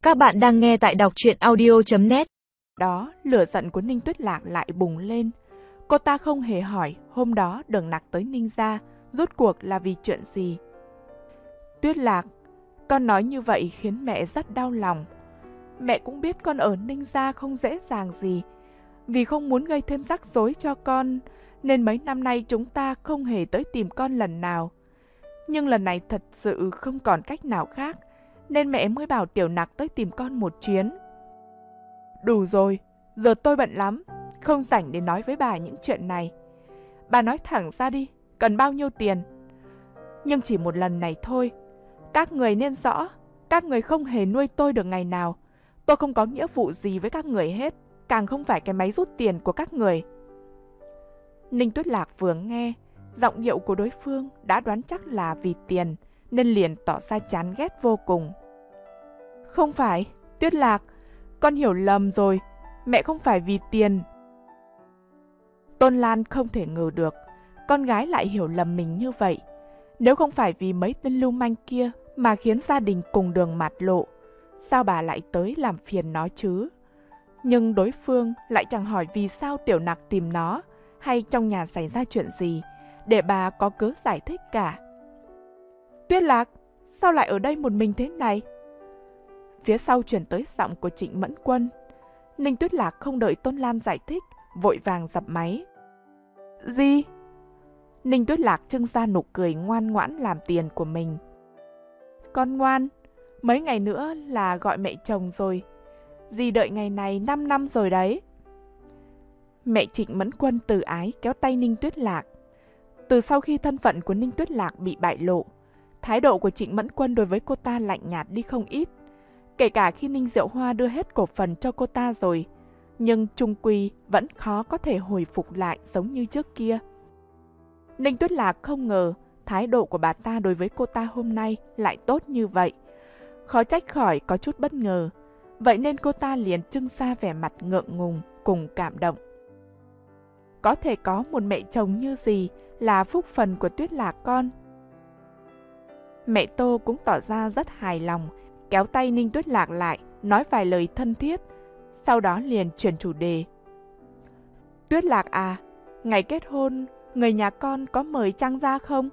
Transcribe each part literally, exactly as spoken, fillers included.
Các bạn đang nghe tại đọc truyện audio chấm net. Đó, lửa giận của Ninh Tuyết Lạc lại bùng lên. Cô ta không hề hỏi hôm đó Đường Nặc tới Ninh gia rốt cuộc là vì chuyện gì. Tuyết Lạc, con nói như vậy khiến mẹ rất đau lòng. Mẹ cũng biết con ở Ninh gia không dễ dàng gì. Vì không muốn gây thêm rắc rối cho con, nên mấy năm nay chúng ta không hề tới tìm con lần nào. Nhưng lần này thật sự không còn cách nào khác, nên mẹ mới bảo Tiểu Nặc tới tìm con một chuyến. Đủ rồi, giờ tôi bận lắm, không rảnh để nói với bà những chuyện này. Bà nói thẳng ra đi, cần bao nhiêu tiền? Nhưng chỉ một lần này thôi. Các người nên rõ, các người không hề nuôi tôi được ngày nào. Tôi không có nghĩa vụ gì với các người hết, càng không phải cái máy rút tiền của các người. Ninh Tuyết Lạc vừa nghe, giọng điệu của đối phương đã đoán chắc là vì tiền, nên liền tỏ ra chán ghét vô cùng. Không phải, Tuyết Lạc, con hiểu lầm rồi, mẹ không phải vì tiền. Tôn Lan không thể ngờ được, con gái lại hiểu lầm mình như vậy. Nếu không phải vì mấy tên lưu manh kia mà khiến gia đình cùng đường mạt lộ, sao bà lại tới làm phiền nó chứ? Nhưng đối phương lại chẳng hỏi vì sao Tiểu Nặc tìm nó, hay trong nhà xảy ra chuyện gì, để bà có cớ giải thích cả. Tuyết Lạc, sao lại ở đây một mình thế này? Phía sau chuyển tới giọng của Trịnh Mẫn Quân. Ninh Tuyết Lạc không đợi Tôn Lan giải thích, vội vàng dập máy. Gì? Ninh Tuyết Lạc trưng ra nụ cười ngoan ngoãn làm tiền của mình. Con ngoan, mấy ngày nữa là gọi mẹ chồng rồi. Dì đợi ngày này năm năm rồi đấy. Mẹ Trịnh Mẫn Quân từ ái kéo tay Ninh Tuyết Lạc. Từ sau khi thân phận của Ninh Tuyết Lạc bị bại lộ, thái độ của Trịnh Mẫn Quân đối với cô ta lạnh nhạt đi không ít. Kể cả khi Ninh Diệu Hoa đưa hết cổ phần cho cô ta rồi, nhưng chung quy vẫn khó có thể hồi phục lại giống như trước kia. Ninh Tuyết Lạc không ngờ thái độ của bà ta đối với cô ta hôm nay lại tốt như vậy. Khó trách khỏi có chút bất ngờ. Vậy nên cô ta liền trưng ra vẻ mặt ngượng ngùng cùng cảm động. Có thể có một mẹ chồng như gì là phúc phần của Tuyết Lạc con. Mẹ Tô cũng tỏ ra rất hài lòng, kéo tay Ninh Tuyết Lạc lại, nói vài lời thân thiết, sau đó liền chuyển chủ đề. Tuyết Lạc à, ngày kết hôn, người nhà con có mời Trang ra không?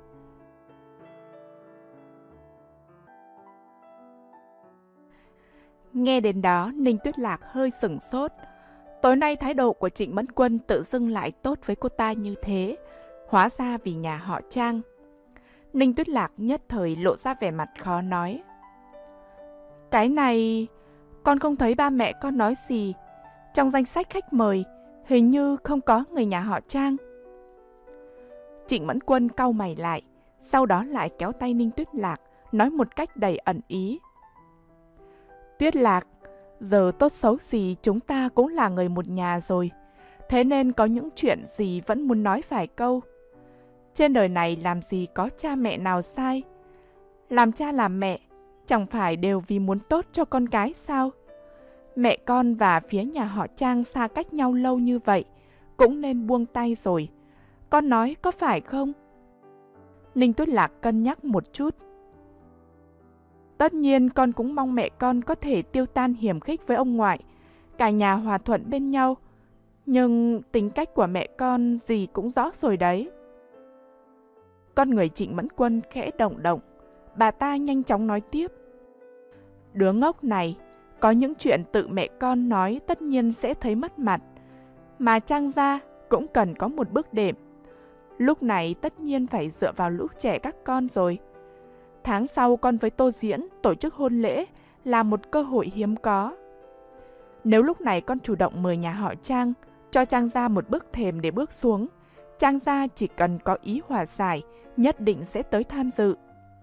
Nghe đến đó, Ninh Tuyết Lạc hơi sửng sốt. Tối nay thái độ của Trịnh Mẫn Quân tự dưng lại tốt với cô ta như thế, hóa ra vì nhà họ Trang. Ninh Tuyết Lạc nhất thời lộ ra vẻ mặt khó nói. Cái này, con không thấy ba mẹ con nói gì. Trong danh sách khách mời, hình như không có người nhà họ Trang. Trịnh Mẫn Quân cau mày lại, sau đó lại kéo tay Ninh Tuyết Lạc, nói một cách đầy ẩn ý. Tuyết Lạc, giờ tốt xấu gì chúng ta cũng là người một nhà rồi, thế nên có những chuyện gì vẫn muốn nói vài câu. Trên đời này làm gì có cha mẹ nào sai. Làm cha làm mẹ, chẳng phải đều vì muốn tốt cho con cái sao? Mẹ con và phía nhà họ Trang xa cách nhau lâu như vậy, cũng nên buông tay rồi. Con nói có phải không? Ninh Tuyết Lạc cân nhắc một chút. Tất nhiên con cũng mong mẹ con có thể tiêu tan hiểm khích với ông ngoại, cả nhà hòa thuận bên nhau. Nhưng tính cách của mẹ con gì cũng rõ rồi đấy. Con người Trịnh Mẫn Quân khẽ động động, bà ta nhanh chóng nói tiếp. Đứa ngốc này, có những chuyện tự mẹ con nói tất nhiên sẽ thấy mất mặt. Mà Trang gia cũng cần có một bước đệm. Lúc này tất nhiên phải dựa vào lũ trẻ các con rồi. Tháng sau con với Tô Diễn tổ chức hôn lễ là một cơ hội hiếm có. Nếu lúc này con chủ động mời nhà họ Trang, cho Trang gia một bước thềm để bước xuống, Trang gia chỉ cần có ý hòa giải, nhất định sẽ tới tham dự.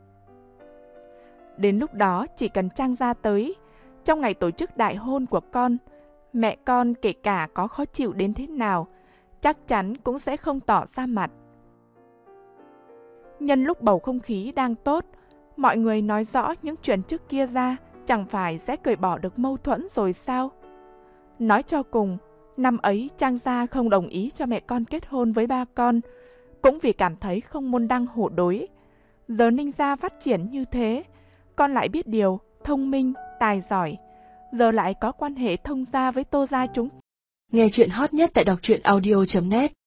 Đến lúc đó chỉ cần Trang gia tới, trong ngày tổ chức đại hôn của con, mẹ con kể cả có khó chịu đến thế nào, chắc chắn cũng sẽ không tỏ ra mặt. Nhân lúc bầu không khí đang tốt, mọi người nói rõ những chuyện trước kia ra, chẳng phải sẽ cởi bỏ được mâu thuẫn rồi sao? Nói cho cùng, năm ấy Trang gia không đồng ý cho mẹ con kết hôn với ba con, cũng vì cảm thấy không môn đăng hộ đối. Giờ Ninh gia phát triển như thế, con lại biết điều, thông minh, tài giỏi, giờ lại có quan hệ thông gia với Tô gia chúng. Nghe chuyện hot nhất tại đọc truyện audio chấm net